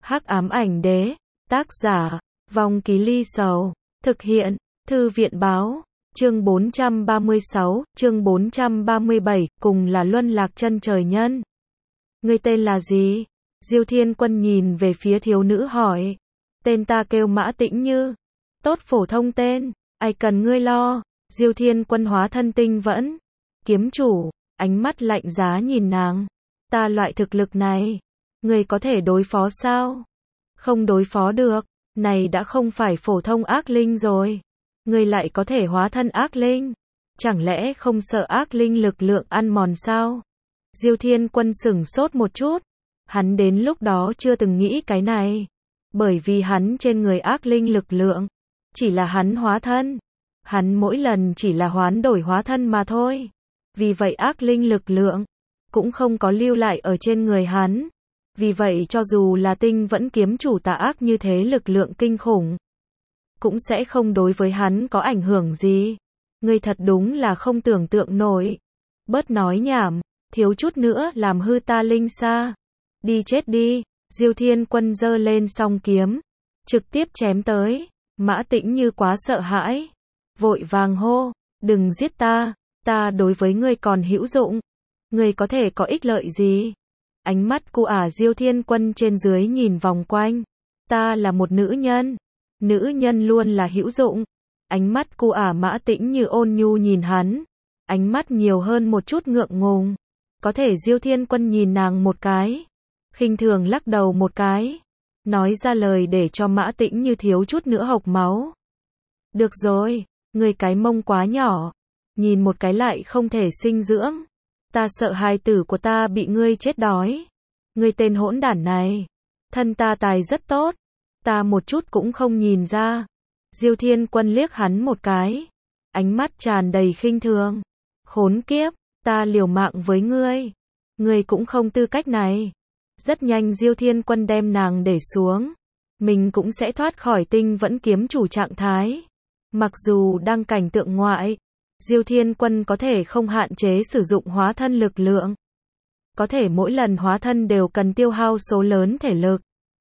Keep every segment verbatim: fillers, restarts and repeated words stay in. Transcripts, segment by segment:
Hắc ám ảnh đế, tác giả, Vong Ký Ly Sầu, thực hiện, Thư viện báo, chương bốn trăm ba mươi sáu, chương bốn trăm ba mươi bảy, cùng là luân lạc chân trời nhân. Ngươi tên là gì? Diêu Thiên Quân nhìn về phía thiếu nữ hỏi. Tên ta kêu Mã Tĩnh Như. Tốt, phổ thông tên, ai cần ngươi lo. Diêu Thiên Quân hóa thân tinh vẫn. Kiếm chủ, ánh mắt lạnh giá nhìn nàng. Ta loại thực lực này, ngươi có thể đối phó sao? Không đối phó được, này đã không phải phổ thông ác linh rồi. Ngươi lại có thể hóa thân ác linh. Chẳng lẽ không sợ ác linh lực lượng ăn mòn sao? Diêu Thiên Quân sửng sốt một chút. Hắn đến lúc đó chưa từng nghĩ cái này. Bởi vì hắn trên người ác linh lực lượng. Chỉ là hắn hóa thân. Hắn mỗi lần chỉ là hoán đổi hóa thân mà thôi. Vì vậy ác linh lực lượng cũng không có lưu lại ở trên người hắn. Vì vậy cho dù là tinh vẫn kiếm chủ tà ác như thế lực lượng kinh khủng, cũng sẽ không đối với hắn có ảnh hưởng gì. Ngươi thật đúng là không tưởng tượng nổi. Bớt nói nhảm, thiếu chút nữa làm hư ta linh sa. Đi chết đi. Diêu Thiên Quân giơ lên song kiếm, trực tiếp chém tới. Mã Tĩnh Như quá sợ hãi, vội vàng hô, đừng giết ta, ta đối với ngươi còn hữu dụng. Ngươi có thể có ích lợi gì? Ánh mắt của ả Diêu Thiên Quân trên dưới nhìn vòng quanh. Ta là một nữ nhân. Nữ nhân luôn là hữu dụng. Ánh mắt của ả Mã Tĩnh Như ôn nhu nhìn hắn. Ánh mắt nhiều hơn một chút ngượng ngùng. Có thể Diêu Thiên Quân nhìn nàng một cái, khinh thường lắc đầu một cái, nói ra lời để cho Mã Tĩnh Như thiếu chút nữa hộc máu. Được rồi, người cái mông quá nhỏ, nhìn một cái lại không thể sinh dưỡng. Ta sợ hài tử của ta bị ngươi chết đói. Ngươi tên hỗn đản này, thân ta tài rất tốt, ta một chút cũng không nhìn ra. Diêu Thiên Quân liếc hắn một cái, ánh mắt tràn đầy khinh thường. Khốn kiếp, ta liều mạng với ngươi, ngươi cũng không tư cách này. Rất nhanh Diêu Thiên Quân đem nàng để xuống, mình cũng sẽ thoát khỏi tinh vẫn kiếm chủ trạng thái. Mặc dù đang cảnh tượng ngoại, Diêu Thiên Quân có thể không hạn chế sử dụng hóa thân lực lượng. Có thể mỗi lần hóa thân đều cần tiêu hao số lớn thể lực.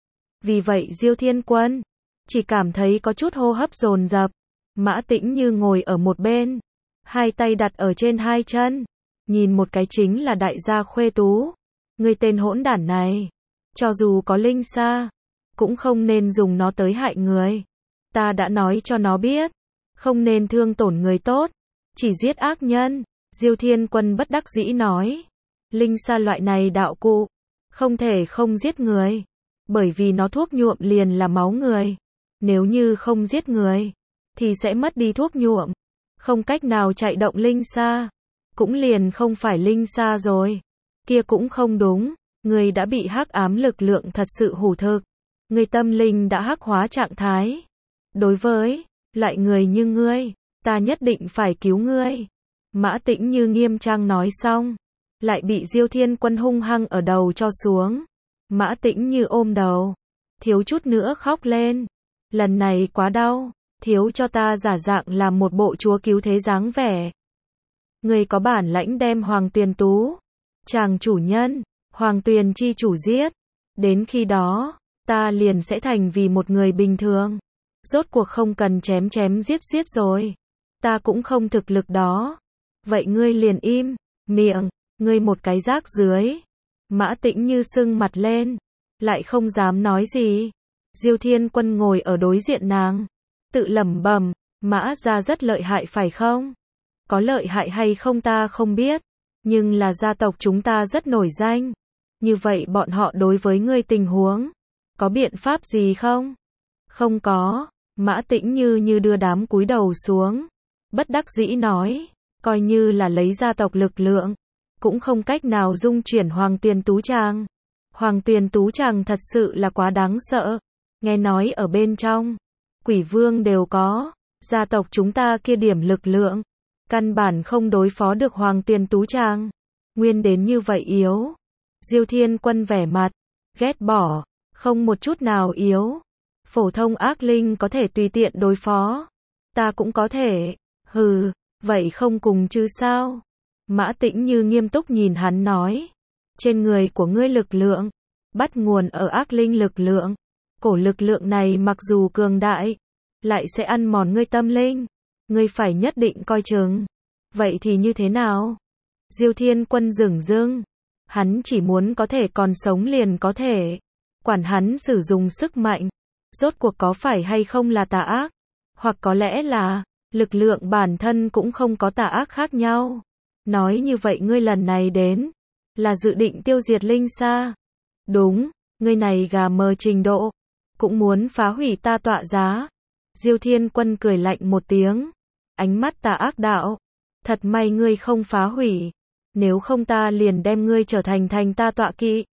Vì vậy Diêu Thiên Quân chỉ cảm thấy có chút hô hấp dồn dập. Mã Tĩnh Như ngồi ở một bên, hai tay đặt ở trên hai chân, nhìn một cái chính là đại gia khuê tú. Ngươi tên hỗn đản này, cho dù có linh sa, cũng không nên dùng nó tới hại người. Ta đã nói cho nó biết, không nên thương tổn người tốt, chỉ giết ác nhân. Diêu Thiên Quân bất đắc dĩ nói, linh sa loại này đạo cụ, không thể không giết người, bởi vì nó thuốc nhuộm liền là máu người. Nếu như không giết người, thì sẽ mất đi thuốc nhuộm, không cách nào chạy động linh sa, cũng liền không phải linh sa rồi. Kia cũng không đúng, ngươi đã bị hắc ám lực lượng thật sự hủ thực. Ngươi tâm linh đã hắc hóa trạng thái. Đối với loại người như ngươi, ta nhất định phải cứu ngươi. Mã Tĩnh Như nghiêm trang nói xong, lại bị Diêu Thiên Quân hung hăng ở đầu cho xuống. Mã Tĩnh Như ôm đầu, thiếu chút nữa khóc lên. Lần này quá đau, thiếu cho ta giả dạng làm một bộ chúa cứu thế dáng vẻ. Ngươi có bản lãnh đem Hoàng Tuyền Tú, chàng chủ nhân, Hoàng Tuyền chi chủ giết. Đến khi đó, ta liền sẽ thành vì một người bình thường. Rốt cuộc không cần chém chém giết giết rồi. Ta cũng không thực lực đó. Vậy ngươi liền im miệng, ngươi một cái rác dưới. Mã Tĩnh Như sưng mặt lên, lại không dám nói gì. Diêu Thiên Quân ngồi ở đối diện nàng, tự lẩm bẩm, Mã gia rất lợi hại phải không? Có lợi hại hay không ta không biết, nhưng là gia tộc chúng ta rất nổi danh. Như vậy bọn họ đối với ngươi tình huống, có biện pháp gì không? Không có. Mã Tĩnh Như như đưa đám cúi đầu xuống, bất đắc dĩ nói, coi như là lấy gia tộc lực lượng, cũng không cách nào dung chuyển Hoàng Tuyền Tú Tràng. Hoàng Tuyền Tú Tràng thật sự là quá đáng sợ. Nghe nói ở bên trong, quỷ vương đều có, gia tộc chúng ta kia điểm lực lượng, căn bản không đối phó được Hoàng Tuyền Tú Tràng. Nguyên đến như vậy yếu. Diêu Thiên Quân vẻ mặt ghét bỏ, không một chút nào yếu. Phổ thông ác linh có thể tùy tiện đối phó, ta cũng có thể. Hừ, vậy không cùng chứ sao? Mã Tĩnh Như nghiêm túc nhìn hắn nói, trên người của ngươi lực lượng bắt nguồn ở ác linh lực lượng. Cổ lực lượng này mặc dù cường đại, lại sẽ ăn mòn ngươi tâm linh. Ngươi phải nhất định coi chừng. Vậy thì như thế nào? Diêu Thiên Quân dửng dưng. Hắn chỉ muốn có thể còn sống liền có thể. Quản hắn sử dụng sức mạnh. Rốt cuộc có phải hay không là tà ác? Hoặc có lẽ là, lực lượng bản thân cũng không có tà ác khác nhau. Nói như vậy ngươi lần này đến, là dự định tiêu diệt Linh Sa. Đúng, ngươi này gà mờ trình độ, cũng muốn phá hủy ta tọa giá. Diêu Thiên Quân cười lạnh một tiếng. Ánh mắt tà ác đạo. Thật may ngươi không phá hủy. Nếu không ta liền đem ngươi trở thành thành ta tọa kỵ.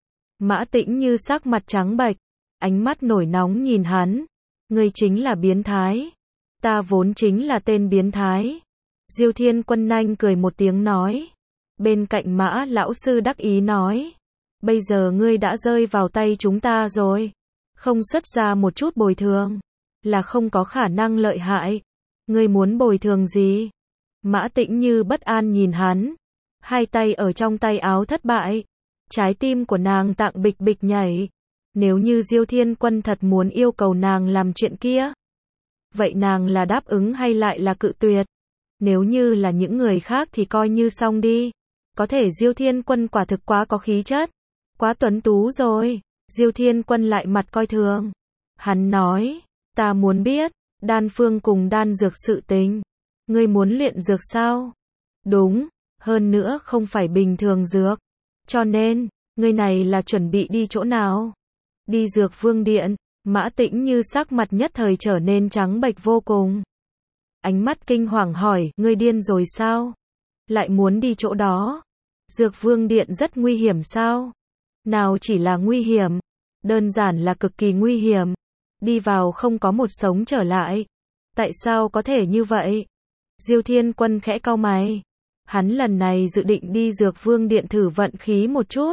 Mã Tĩnh Như sắc mặt trắng bệch, ánh mắt nổi nóng nhìn hắn. Ngươi chính là biến thái. Ta vốn chính là tên biến thái. Diêu Thiên Quân nanh cười một tiếng nói. Bên cạnh Mã lão sư đắc ý nói. Bây giờ ngươi đã rơi vào tay chúng ta rồi. Không xuất ra một chút bồi thường, là không có khả năng lợi hại. Ngươi muốn bồi thường gì? Mã Tĩnh Như bất an nhìn hắn. Hai tay ở trong tay áo thất bại. Trái tim của nàng tạng bịch bịch nhảy. Nếu như Diêu Thiên Quân thật muốn yêu cầu nàng làm chuyện kia, vậy nàng là đáp ứng hay lại là cự tuyệt? Nếu như là những người khác thì coi như xong đi. Có thể Diêu Thiên Quân quả thực quá có khí chất, quá tuấn tú rồi. Diêu Thiên Quân lại mặt coi thường. Hắn nói, ta muốn biết, đan phương cùng đan dược sự tình. Ngươi muốn luyện dược sao? Đúng, hơn nữa không phải bình thường dược. Cho nên, ngươi này là chuẩn bị đi chỗ nào? Đi Dược Vương Điện. Mã Tĩnh Như sắc mặt nhất thời trở nên trắng bệch vô cùng. Ánh mắt kinh hoàng hỏi, ngươi điên rồi sao? Lại muốn đi chỗ đó? Dược Vương Điện rất nguy hiểm sao? Nào chỉ là nguy hiểm, đơn giản là cực kỳ nguy hiểm. Đi vào không có một sống trở lại. Tại sao có thể như vậy? Diêu Thiên Quân khẽ cau mày. Hắn lần này dự định đi Dược Vương Điện thử vận khí một chút.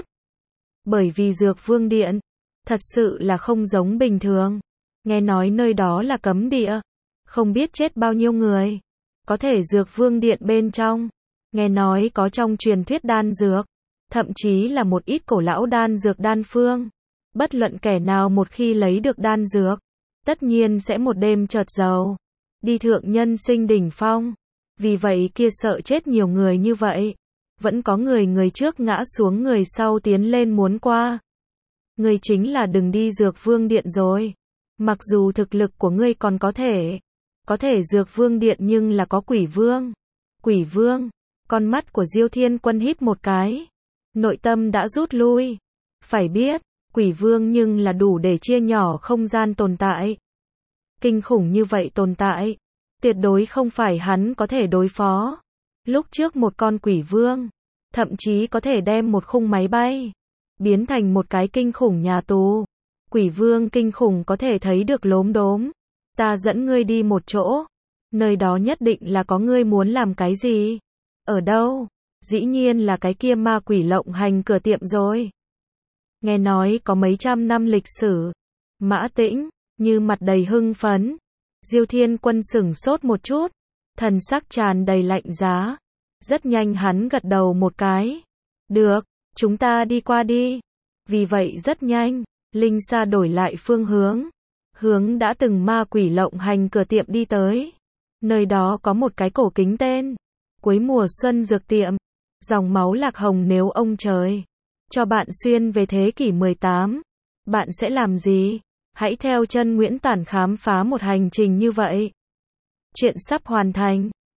Bởi vì Dược Vương Điện thật sự là không giống bình thường. Nghe nói nơi đó là cấm địa, không biết chết bao nhiêu người. Có thể Dược Vương Điện bên trong, nghe nói có trong truyền thuyết đan dược, thậm chí là một ít cổ lão đan dược đan phương. Bất luận kẻ nào một khi lấy được đan dược, tất nhiên sẽ một đêm chợt giàu, đi thượng nhân sinh đỉnh phong. Vì vậy kia sợ chết nhiều người như vậy, vẫn có người người trước ngã xuống người sau tiến lên muốn qua. Ngươi chính là đừng đi Dược Vương Điện rồi. Mặc dù thực lực của ngươi còn có thể, có thể Dược Vương Điện nhưng là có Quỷ Vương. Quỷ Vương, con mắt của Diêu Thiên Quân híp một cái. Nội tâm đã rút lui. Phải biết, Quỷ Vương nhưng là đủ để chia nhỏ không gian tồn tại. Kinh khủng như vậy tồn tại, tuyệt đối không phải hắn có thể đối phó. Lúc trước một con Quỷ Vương, thậm chí có thể đem một khung máy bay biến thành một cái kinh khủng nhà tù. Quỷ Vương kinh khủng có thể thấy được lốm đốm. Ta dẫn ngươi đi một chỗ. Nơi đó nhất định là có ngươi muốn làm cái gì. Ở đâu? Dĩ nhiên là cái kia ma quỷ lộng hành cửa tiệm rồi. Nghe nói có mấy trăm năm lịch sử. Mã Tĩnh Như mặt đầy hưng phấn. Diêu Thiên Quân sửng sốt một chút, thần sắc tràn đầy lạnh giá. Rất nhanh hắn gật đầu một cái. Được, chúng ta đi qua đi. Vì vậy rất nhanh, Linh Sa đổi lại phương hướng. Hướng đã từng ma quỷ lộng hành cửa tiệm đi tới. Nơi đó có một cái cổ kính tên Cuối Mùa Xuân Dược Tiệm. Dòng máu lạc hồng nếu ông trời cho bạn xuyên về thế kỷ mười tám, bạn sẽ làm gì? Hãy theo chân Nguyễn Tản khám phá một hành trình như vậy. Chuyện sắp hoàn thành.